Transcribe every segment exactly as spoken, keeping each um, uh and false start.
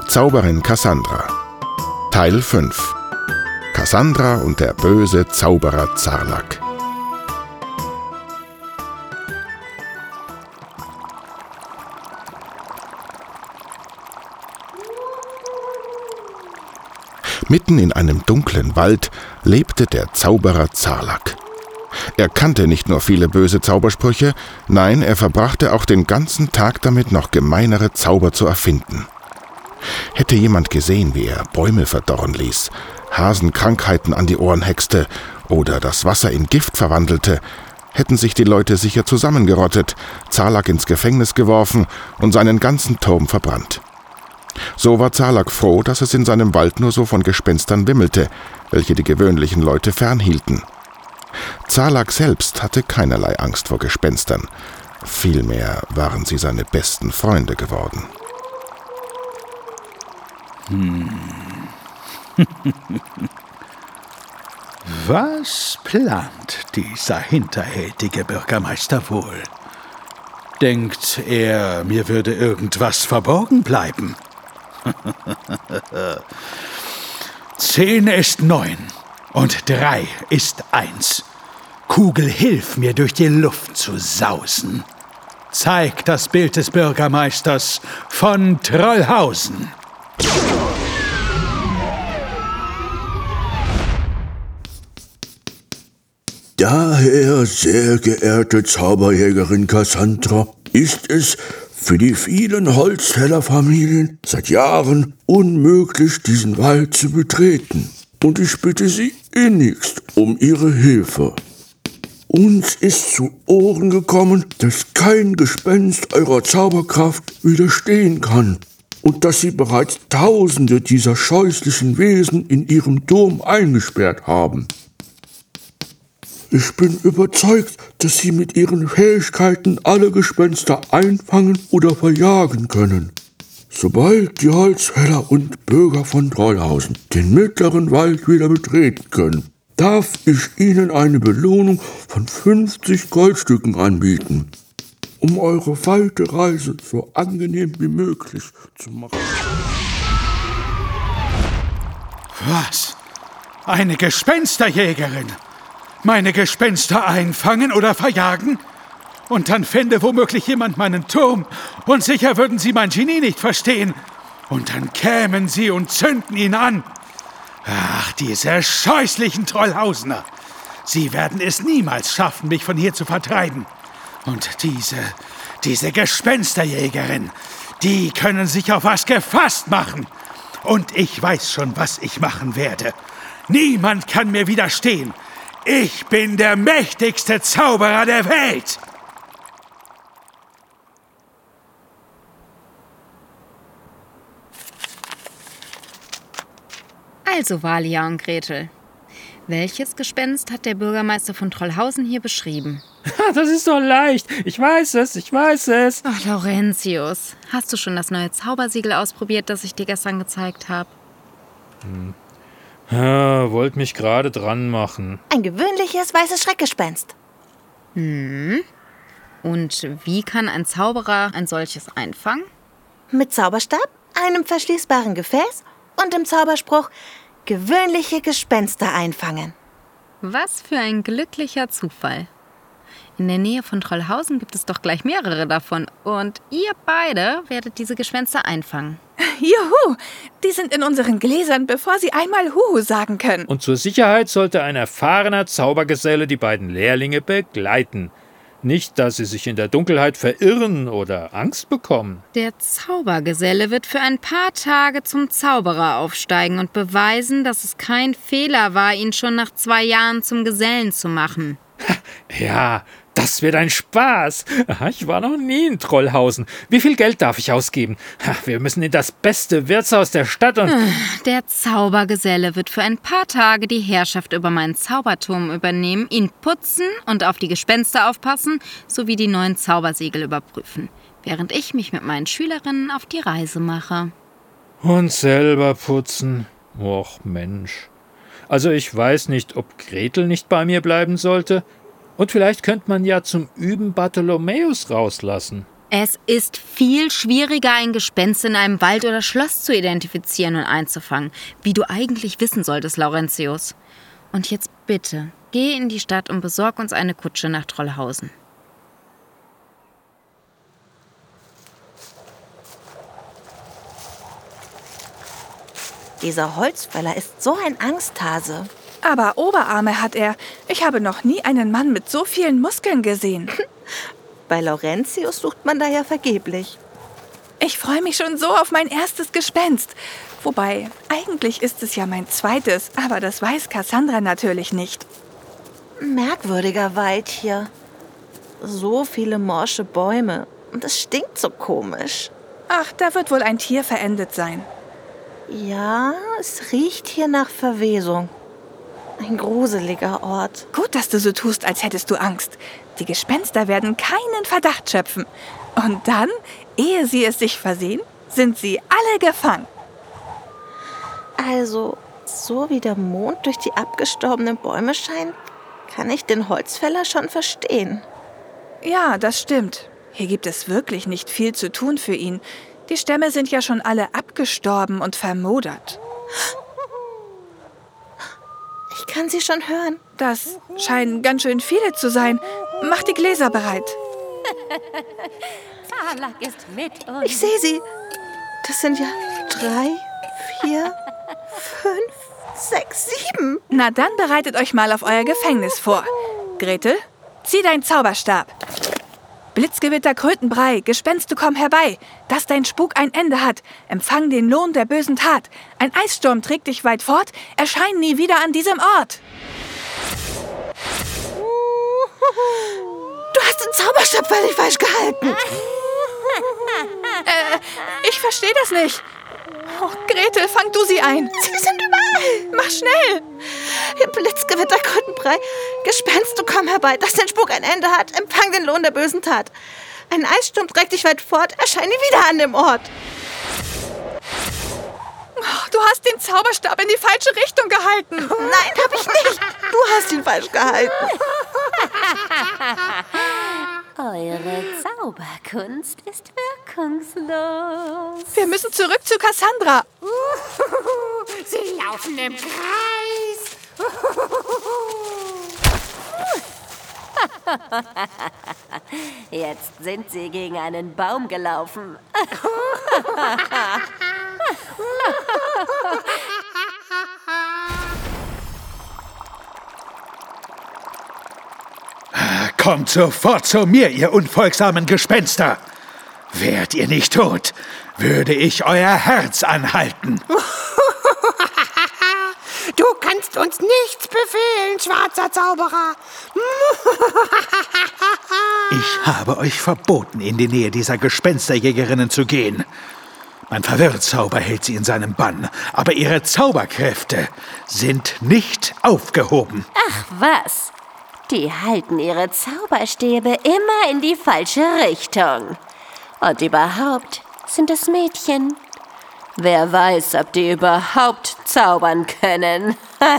Zauberin Cassandra. Teil fünf. Cassandra und der böse Zauberer Zarlak. Mitten in einem dunklen Wald lebte der Zauberer Zarlak. Er kannte nicht nur viele böse Zaubersprüche, nein, er verbrachte auch den ganzen Tag damit, noch gemeinere Zauber zu erfinden. Hätte jemand gesehen, wie er Bäume verdorren ließ, Hasen Krankheiten an die Ohren hexte oder das Wasser in Gift verwandelte, hätten sich die Leute sicher zusammengerottet, Zarlak ins Gefängnis geworfen und seinen ganzen Turm verbrannt. So war Zarlak froh, dass es in seinem Wald nur so von Gespenstern wimmelte, welche die gewöhnlichen Leute fernhielten. Zarlak selbst hatte keinerlei Angst vor Gespenstern, vielmehr waren sie seine besten Freunde geworden. Hm. Was plant dieser hinterhältige Bürgermeister wohl? Denkt er, mir würde irgendwas verborgen bleiben? Zehn ist neun und drei ist eins. Kugel, hilf mir, durch die Luft zu sausen. Zeig das Bild des Bürgermeisters von Trollhausen. Daher, sehr geehrte Zauberjägerin Cassandra, ist es für die vielen Holzfällerfamilien seit Jahren unmöglich, diesen Wald zu betreten. Und ich bitte Sie innigst um Ihre Hilfe. Uns ist zu Ohren gekommen, dass kein Gespenst eurer Zauberkraft widerstehen kann und dass Sie bereits Tausende dieser scheußlichen Wesen in Ihrem Turm eingesperrt haben. Ich bin überzeugt, dass Sie mit Ihren Fähigkeiten alle Gespenster einfangen oder verjagen können. Sobald die Holzfäller und Bürger von Trollhausen den mittleren Wald wieder betreten können, darf ich Ihnen eine Belohnung von fünfzig Goldstücken anbieten, um eure weite Reise so angenehm wie möglich zu machen. Was? Eine Gespensterjägerin? Meine Gespenster einfangen oder verjagen? Und dann fände womöglich jemand meinen Turm und sicher würden sie mein Genie nicht verstehen. Und dann kämen sie und zünden ihn an. Ach, diese scheußlichen Trollhausener. Sie werden es niemals schaffen, mich von hier zu vertreiben. Und diese, diese Gespensterjägerin, die können sich auf was gefasst machen. Und ich weiß schon, was ich machen werde. Niemand kann mir widerstehen. Ich bin der mächtigste Zauberer der Welt! Also, Valia und Gretel, welches Gespenst hat der Bürgermeister von Trollhausen hier beschrieben? Das ist doch leicht. Ich weiß es, ich weiß es. Ach, Laurentius, hast du schon das neue Zaubersiegel ausprobiert, das ich dir gestern gezeigt habe? Hm. Ja, wollte mich gerade dran machen. Ein gewöhnliches weißes Schreckgespenst. Hm. Und wie kann ein Zauberer ein solches einfangen? Mit Zauberstab, einem verschließbaren Gefäß und dem Zauberspruch gewöhnliche Gespenster einfangen. Was für ein glücklicher Zufall. In der Nähe von Trollhausen gibt es doch gleich mehrere davon. Und ihr beide werdet diese Gespenster einfangen. Juhu! Die sind in unseren Gläsern, bevor sie einmal Huhu sagen können. Und zur Sicherheit sollte ein erfahrener Zaubergeselle die beiden Lehrlinge begleiten. Nicht, dass sie sich in der Dunkelheit verirren oder Angst bekommen. Der Zaubergeselle wird für ein paar Tage zum Zauberer aufsteigen und beweisen, dass es kein Fehler war, ihn schon nach zwei Jahren zum Gesellen zu machen. Ja, das wird ein Spaß. Ich war noch nie in Trollhausen. Wie viel Geld darf ich ausgeben? Wir müssen in das beste Wirtshaus der Stadt und... Der Zaubergeselle wird für ein paar Tage die Herrschaft über meinen Zauberturm übernehmen, ihn putzen und auf die Gespenster aufpassen, sowie die neuen Zaubersiegel überprüfen, während ich mich mit meinen Schülerinnen auf die Reise mache. Und selber putzen? Och, Mensch. Also ich weiß nicht, ob Gretel nicht bei mir bleiben sollte. Und vielleicht könnte man ja zum Üben Bartholomäus rauslassen. Es ist viel schwieriger, ein Gespenst in einem Wald oder Schloss zu identifizieren und einzufangen, wie du eigentlich wissen solltest, Laurentius. Und jetzt bitte, geh in die Stadt und besorg uns eine Kutsche nach Trollhausen. Dieser Holzfäller ist so ein Angsthase. Aber Oberarme hat er. Ich habe noch nie einen Mann mit so vielen Muskeln gesehen. Bei Laurentius sucht man da ja vergeblich. Ich freue mich schon so auf mein erstes Gespenst. Wobei, eigentlich ist es ja mein zweites, aber das weiß Cassandra natürlich nicht. Merkwürdiger Wald hier. So viele morsche Bäume. Und es stinkt so komisch. Ach, da wird wohl ein Tier verendet sein. Ja, es riecht hier nach Verwesung. Ein gruseliger Ort. Gut, dass du so tust, als hättest du Angst. Die Gespenster werden keinen Verdacht schöpfen. Und dann, ehe sie es sich versehen, sind sie alle gefangen. Also, so wie der Mond durch die abgestorbenen Bäume scheint, kann ich den Holzfäller schon verstehen. Ja, das stimmt. Hier gibt es wirklich nicht viel zu tun für ihn. Die Stämme sind ja schon alle abgestorben und vermodert. Ich kann sie schon hören. Das scheinen ganz schön viele zu sein. Mach die Gläser bereit. Zarlak ist mit uns. Ich sehe sie. Das sind ja drei, vier, fünf, sechs, sieben. Na dann bereitet euch mal auf euer Gefängnis vor. Gretel, zieh deinen Zauberstab. Blitzgewitter, Krötenbrei, Gespenste, komm herbei, dass dein Spuk ein Ende hat. Empfang den Lohn der bösen Tat. Ein Eissturm trägt dich weit fort, erschein nie wieder an diesem Ort. Du hast den Zauberstab völlig falsch gehalten. äh, ich verstehe das nicht. Oh, Gretel, fang du sie ein. Sie sind überall. Mach schnell. Blitzgewitter, Krötenbrei, Gespenst, du komm herbei, dass dein Spuk ein Ende hat. Empfang den Lohn der bösen Tat. Ein Eissturm trägt dich weit fort, erscheine wieder an dem Ort. Oh, du hast den Zauberstab in die falsche Richtung gehalten. Nein, hab ich nicht. Du hast ihn falsch gehalten. Eure Zauberkunst ist wirkungslos. Wir müssen zurück zu Cassandra. Sie laufen im Kreis. Jetzt sind sie gegen einen Baum gelaufen. Kommt sofort zu mir, ihr unfolgsamen Gespenster. Wärt ihr nicht tot, würde ich euer Herz anhalten. Du kannst uns nichts befehlen, schwarzer Zauberer. Ich habe euch verboten, in die Nähe dieser Gespensterjägerinnen zu gehen. Mein Verwirrzauber hält sie in seinem Bann, aber ihre Zauberkräfte sind nicht aufgehoben. Ach was, die halten ihre Zauberstäbe immer in die falsche Richtung. Und überhaupt sind es Mädchen. Wer weiß, ob die überhaupt zaubern können.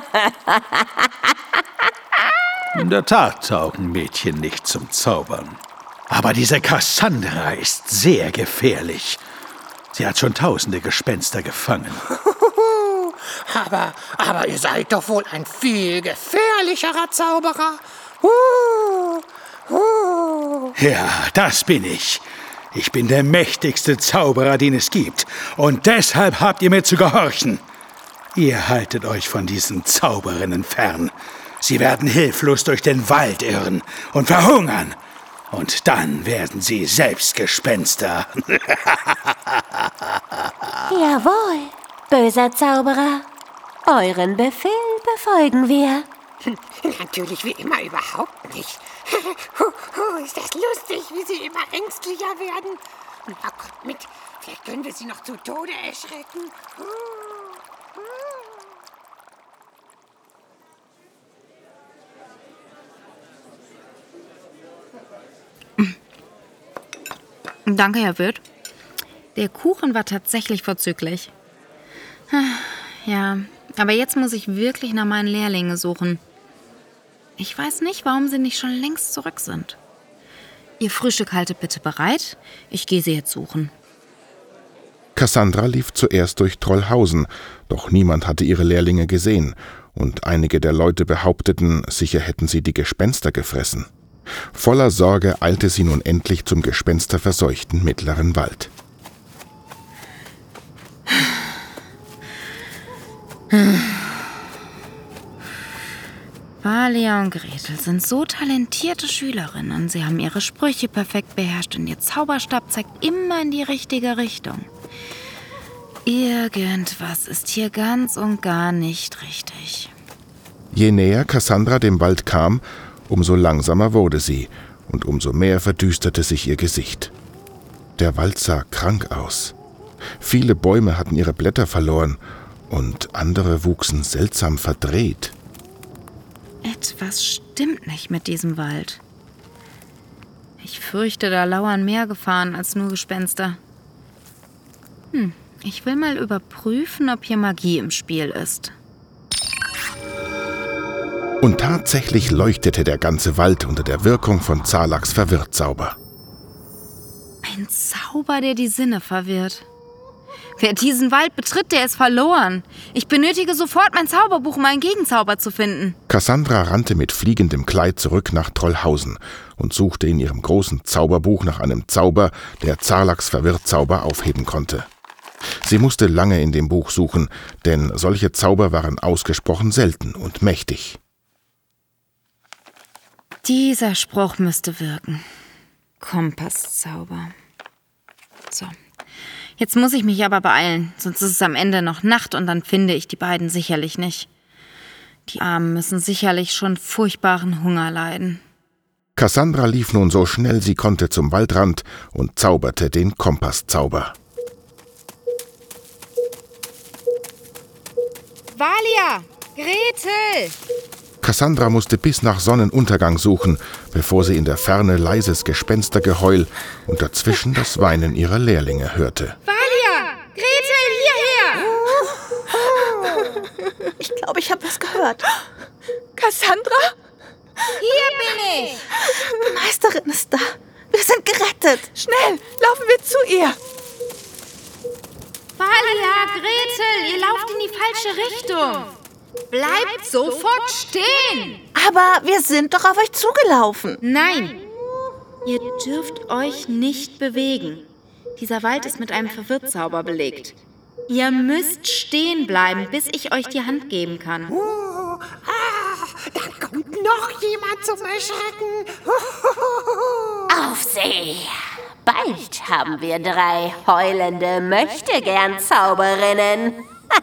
In der Tat taugen Mädchen nicht zum Zaubern. Aber diese Cassandra ist sehr gefährlich. Sie hat schon tausende Gespenster gefangen. aber, aber ihr seid doch wohl ein viel gefährlicherer Zauberer. Uh, uh. Ja, das bin ich. Ich bin der mächtigste Zauberer, den es gibt. Und deshalb habt ihr mir zu gehorchen. Ihr haltet euch von diesen Zauberinnen fern. Sie werden hilflos durch den Wald irren und verhungern. Und dann werden sie selbst Gespenster. Jawohl, böser Zauberer. Euren Befehl befolgen wir. Natürlich wie immer überhaupt nicht. Ist das lustig, wie sie immer ängstlicher werden. Na, kommt mit, vielleicht können wir sie noch zu Tode erschrecken. Danke, Herr Wirt. Der Kuchen war tatsächlich vorzüglich. Ja, aber jetzt muss ich wirklich nach meinen Lehrlingen suchen. Ich weiß nicht, warum sie nicht schon längst zurück sind. Ihr Frühstück haltet bitte bereit. Ich gehe sie jetzt suchen. Cassandra lief zuerst durch Trollhausen, doch niemand hatte ihre Lehrlinge gesehen, und einige der Leute behaupteten, sicher hätten sie die Gespenster gefressen. Voller Sorge eilte sie nun endlich zum gespensterverseuchten mittleren Wald. Valia und Gretel sind so talentierte Schülerinnen. Sie haben ihre Sprüche perfekt beherrscht und ihr Zauberstab zeigt immer in die richtige Richtung. Irgendwas ist hier ganz und gar nicht richtig. Je näher Cassandra dem Wald kam, umso langsamer wurde sie und umso mehr verdüsterte sich ihr Gesicht. Der Wald sah krank aus. Viele Bäume hatten ihre Blätter verloren und andere wuchsen seltsam verdreht. Etwas stimmt nicht mit diesem Wald. Ich fürchte, da lauern mehr Gefahren als nur Gespenster. Hm, ich will mal überprüfen, ob hier Magie im Spiel ist. Und tatsächlich leuchtete der ganze Wald unter der Wirkung von Zarlaks Verwirrzauber. Ein Zauber, der die Sinne verwirrt. Wer diesen Wald betritt, der ist verloren. Ich benötige sofort mein Zauberbuch, um einen Gegenzauber zu finden. Cassandra rannte mit fliegendem Kleid zurück nach Trollhausen und suchte in ihrem großen Zauberbuch nach einem Zauber, der Zarlaks Verwirrzauber aufheben konnte. Sie musste lange in dem Buch suchen, denn solche Zauber waren ausgesprochen selten und mächtig. Dieser Spruch müsste wirken. Kompasszauber. So. Jetzt muss ich mich aber beeilen, sonst ist es am Ende noch Nacht und dann finde ich die beiden sicherlich nicht. Die Armen müssen sicherlich schon furchtbaren Hunger leiden. Cassandra lief nun so schnell sie konnte zum Waldrand und zauberte den Kompasszauber. Valia! Gretel! Cassandra musste bis nach Sonnenuntergang suchen, bevor sie in der Ferne leises Gespenstergeheul und dazwischen das Weinen ihrer Lehrlinge hörte. Valia! Gretel, hierher! Ich glaube, ich habe was gehört. Cassandra? Hier bin ich! Die Meisterin ist da. Wir sind gerettet. Schnell, laufen wir zu ihr. Valia, Gretel, ihr lauft in die falsche Richtung. Bleibt sofort stehen! Aber wir sind doch auf euch zugelaufen. Nein, ihr dürft euch nicht bewegen. Dieser Wald ist mit einem Verwirrzauber belegt. Ihr müsst stehen bleiben, bis ich euch die Hand geben kann. Oh, ah, da kommt noch jemand zum Erschrecken. Auf See! Bald haben wir drei heulende Möchtegern-Zauberinnen.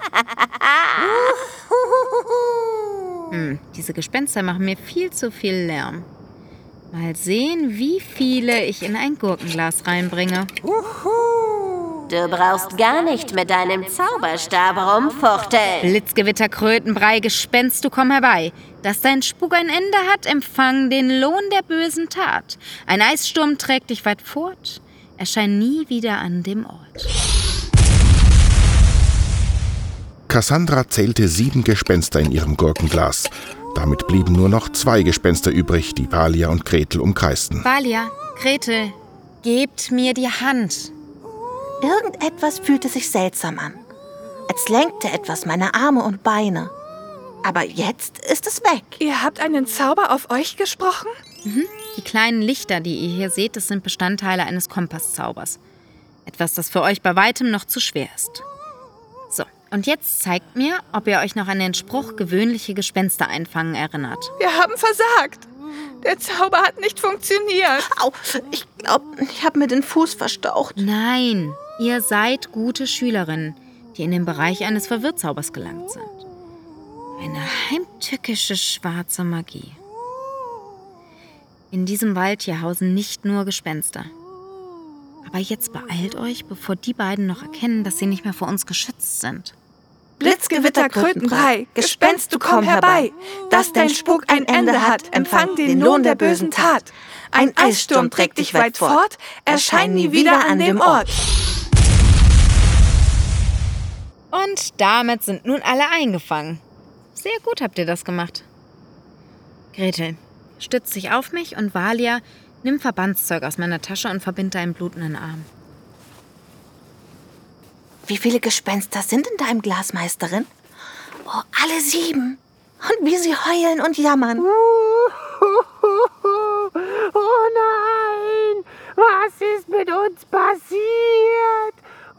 hm, diese Gespenster machen mir viel zu viel Lärm. Mal sehen, wie viele ich in ein Gurkenglas reinbringe. Du brauchst gar nicht mit deinem Zauberstab rumfuchteln. Blitzgewitter, Krötenbrei, Gespenst, du komm herbei. Dass dein Spuk ein Ende hat, empfang den Lohn der bösen Tat. Ein Eissturm trägt dich weit fort, erschein nie wieder an dem Ort. Cassandra zählte sieben Gespenster in ihrem Gurkenglas. Damit blieben nur noch zwei Gespenster übrig, die Valia und Gretel umkreisten. Valia, Gretel, gebt mir die Hand. Irgendetwas fühlte sich seltsam an. Als lenkte etwas meine Arme und Beine. Aber jetzt ist es weg. Ihr habt einen Zauber auf euch gesprochen? Mhm. Die kleinen Lichter, die ihr hier seht, das sind Bestandteile eines Kompasszaubers. Etwas, das für euch bei weitem noch zu schwer ist. So, und jetzt zeigt mir, ob ihr euch noch an den Spruch gewöhnliche Gespenster einfangen erinnert. Wir haben versagt. Der Zauber hat nicht funktioniert. Au, ich glaube, ich habe mir den Fuß verstaucht. Nein, ihr seid gute Schülerinnen, die in den Bereich eines Verwirrzaubers gelangt sind. Eine heimtückische schwarze Magie. In diesem Wald hier hausen nicht nur Gespenster. Aber jetzt beeilt euch, bevor die beiden noch erkennen, dass sie nicht mehr vor uns geschützt sind. Blitzgewitter, Krötenbrei, Gespenst, du komm herbei. Dass dein Spuk ein Ende hat, empfang den Lohn der bösen Tat. Ein Eissturm trägt dich weit fort, erschein nie wieder an dem Ort. Und damit sind nun alle eingefangen. Sehr gut habt ihr das gemacht. Gretel, stütz dich auf mich und Valia, Nimm Verbandszeug aus meiner Tasche und verbind deinen blutenden Arm. Wie viele Gespenster sind in deinem Glas, Meisterin? Oh, alle sieben. Und wie sie heulen und jammern. Oh nein! Was ist mit uns passiert?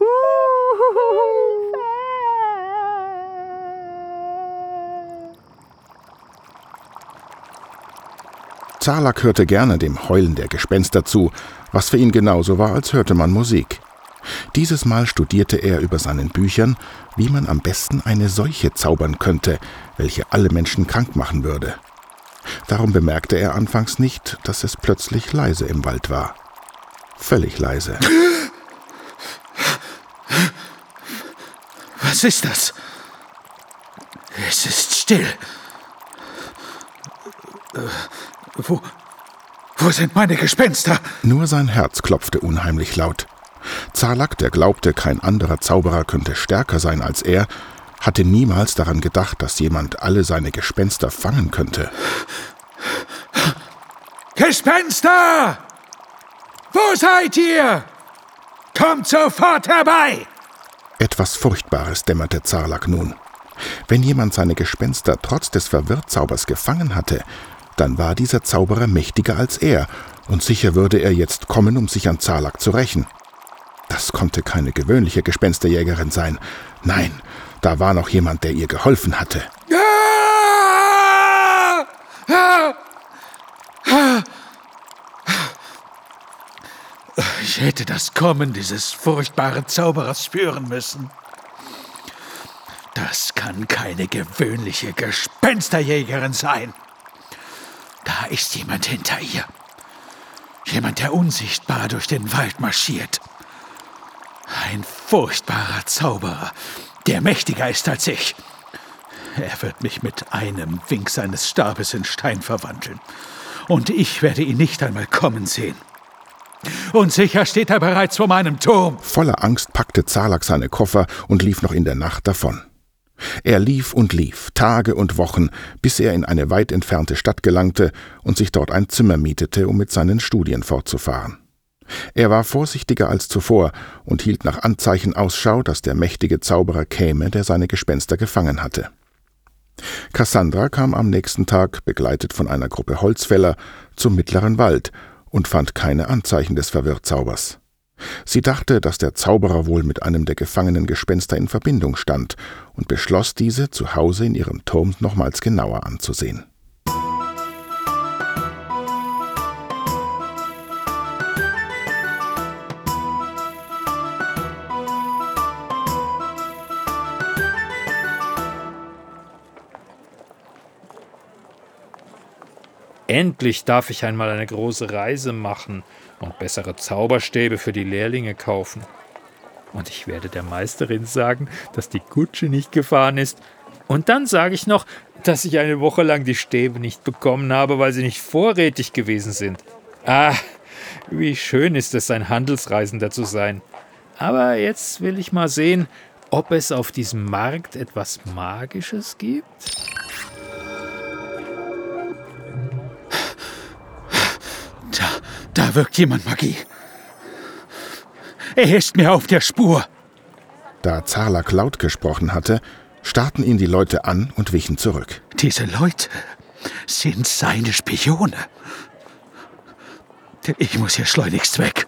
Zarlak hörte gerne dem Heulen der Gespenster zu, was für ihn genauso war, als hörte man Musik. Dieses Mal studierte er über seinen Büchern, wie man am besten eine Seuche zaubern könnte, welche alle Menschen krank machen würde. Darum bemerkte er anfangs nicht, dass es plötzlich leise im Wald war. Völlig leise. Was ist das? Es ist still. Äh, wo, wo sind meine Gespenster? Nur sein Herz klopfte unheimlich laut. Zarlak, der glaubte, kein anderer Zauberer könnte stärker sein als er, hatte niemals daran gedacht, dass jemand alle seine Gespenster fangen könnte. Gespenster! Wo seid ihr? Kommt sofort herbei! Etwas Furchtbares dämmerte Zarlak nun. Wenn jemand seine Gespenster trotz des Verwirrzaubers gefangen hatte, dann war dieser Zauberer mächtiger als er, und sicher würde er jetzt kommen, um sich an Zarlak zu rächen. Das konnte keine gewöhnliche Gespensterjägerin sein. Nein, da war noch jemand, der ihr geholfen hatte. Ah! Ah! Ah! Ich hätte das Kommen dieses furchtbaren Zauberers spüren müssen. Das kann keine gewöhnliche Gespensterjägerin sein. Da ist jemand hinter ihr. Jemand, der unsichtbar durch den Wald marschiert. Ein furchtbarer Zauberer, der mächtiger ist als ich. Er wird mich mit einem Wink seines Stabes in Stein verwandeln. Und ich werde ihn nicht einmal kommen sehen. Und sicher steht er bereits vor meinem Turm. Voller Angst packte Zarlak seine Koffer und lief noch in der Nacht davon. Er lief und lief, Tage und Wochen, bis er in eine weit entfernte Stadt gelangte und sich dort ein Zimmer mietete, um mit seinen Studien fortzufahren. Er war vorsichtiger als zuvor und hielt nach Anzeichen Ausschau, dass der mächtige Zauberer käme, der seine Gespenster gefangen hatte. Cassandra kam am nächsten Tag, begleitet von einer Gruppe Holzfäller, zum mittleren Wald und fand keine Anzeichen des Verwirrzaubers. Sie dachte, dass der Zauberer wohl mit einem der gefangenen Gespenster in Verbindung stand und beschloss, diese zu Hause in ihrem Turm nochmals genauer anzusehen. Endlich darf ich einmal eine große Reise machen und bessere Zauberstäbe für die Lehrlinge kaufen. Und ich werde der Meisterin sagen, dass die Kutsche nicht gefahren ist. Und dann sage ich noch, dass ich eine Woche lang die Stäbe nicht bekommen habe, weil sie nicht vorrätig gewesen sind. Ah, wie schön ist es, ein Handelsreisender zu sein. Aber jetzt will ich mal sehen, ob es auf diesem Markt etwas Magisches gibt. Da wirkt jemand Magie. Er ist mir auf der Spur. Da Zarlak laut gesprochen hatte, starrten ihn die Leute an und wichen zurück. Diese Leute sind seine Spione. Ich muss hier schleunigst weg.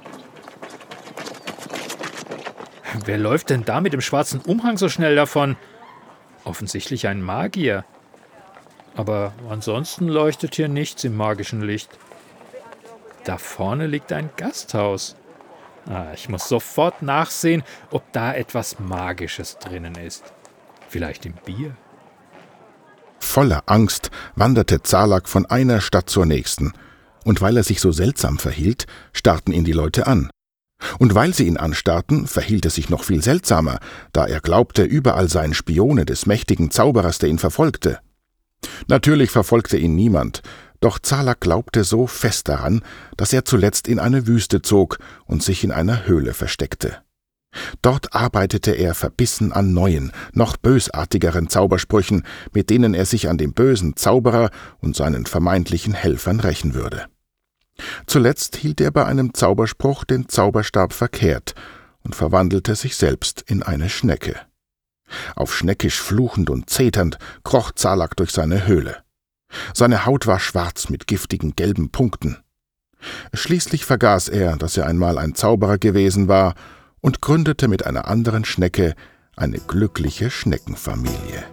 Wer läuft denn da mit dem schwarzen Umhang so schnell davon? Offensichtlich ein Magier. Aber ansonsten leuchtet hier nichts im magischen Licht. Da vorne liegt ein Gasthaus. Ah, ich muss sofort nachsehen, ob da etwas Magisches drinnen ist. Vielleicht im Bier. Voller Angst wanderte Zarlak von einer Stadt zur nächsten. Und weil er sich so seltsam verhielt, starrten ihn die Leute an. Und weil sie ihn anstarrten, verhielt es sich noch viel seltsamer, da er glaubte, überall seien Spione des mächtigen Zauberers, der ihn verfolgte. Natürlich verfolgte ihn niemand, doch Zarlak glaubte so fest daran, dass er zuletzt in eine Wüste zog und sich in einer Höhle versteckte. Dort arbeitete er verbissen an neuen, noch bösartigeren Zaubersprüchen, mit denen er sich an dem bösen Zauberer und seinen vermeintlichen Helfern rächen würde. Zuletzt hielt er bei einem Zauberspruch den Zauberstab verkehrt und verwandelte sich selbst in eine Schnecke. Auf Schneckisch fluchend und zeternd kroch Zalak durch seine Höhle. Seine Haut war schwarz mit giftigen gelben Punkten. Schließlich vergaß er, dass er einmal ein Zauberer gewesen war, und gründete mit einer anderen Schnecke eine glückliche Schneckenfamilie.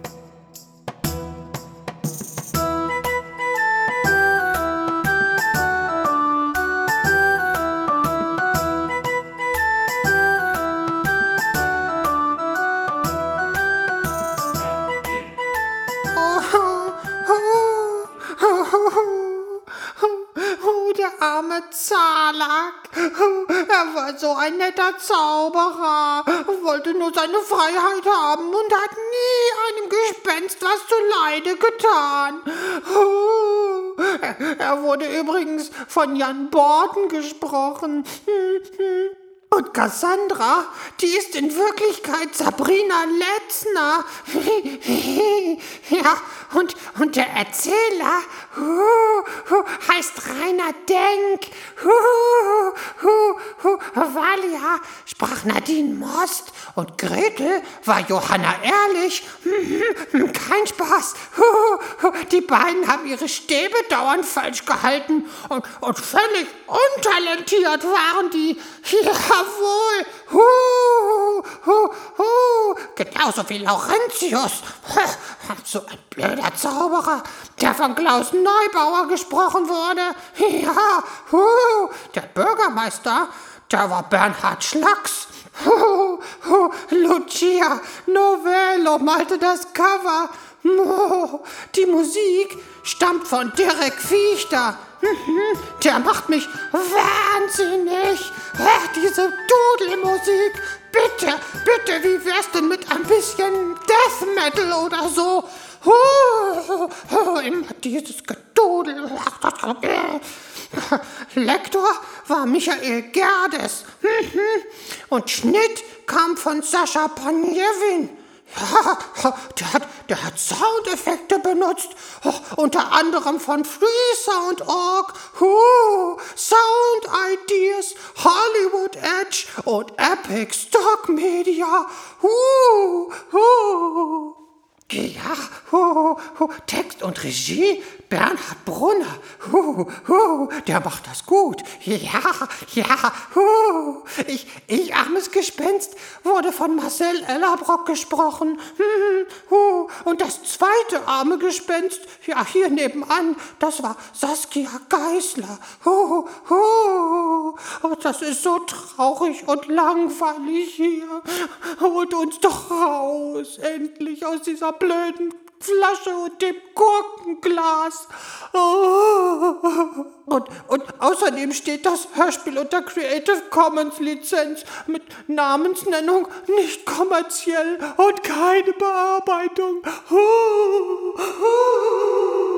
Arme Zalak. Er war so ein netter Zauberer, wollte nur seine Freiheit haben und hat nie einem Gespenst was zuleide getan. Er wurde übrigens von Jan Borden gesprochen. Und Cassandra, die ist in Wirklichkeit Sabrina Letzner. Ja, und, und der Erzähler uh, uh, heißt Rainer Denk. Uh, uh, uh, Valia sprach Nadine Most und Gretel war Johanna Ehrlich. Kein Spaß. Uh, uh, die beiden haben ihre Stäbe dauernd falsch gehalten und, und völlig untalentiert waren die. Jawohl. Hu, hu, hu. Genauso wie Laurentius. So ein blöder Zauberer, der von Klaus Neubauer gesprochen wurde. Ja, hu. Der Bürgermeister, der war Bernhard Schlacks. Hu, hu. Lucia Novello malte das Cover. Die Musik stammt von Dirk Fichter. Der macht mich wahnsinnig. Diese Dudelmusik. Bitte, bitte, wie wär's denn mit ein bisschen Death Metal oder so? Immer dieses Gedudel. Lektor war Michael Gerdes. Und Schnitt kam von Sascha Panjewin. Ja, der hat, der hat Soundeffekte benutzt, oh, unter anderem von freesound punkt org, uh, Sound Ideas, Hollywood Edge und Epic Stock Media. Uh, uh. Ja, uh, uh. Text und Regie Bernhard Brunner. Uh, uh. Der macht das gut. Ja, ja. Uh. Ich, ich, armes Gespenst, wurde von Marcel Ellerbrock gesprochen. Uh, uh. Und das zweite arme Gespenst, ja, hier nebenan, das war Saskia Geisler. Uh, uh. Oh, das ist so traurig und langweilig hier. Holt uns doch raus, endlich aus dieser blöden Flasche und dem Gurkenglas. Oh. Und, und außerdem steht das Hörspiel unter Creative Commons Lizenz mit Namensnennung nicht kommerziell und keine Bearbeitung. Oh. Oh.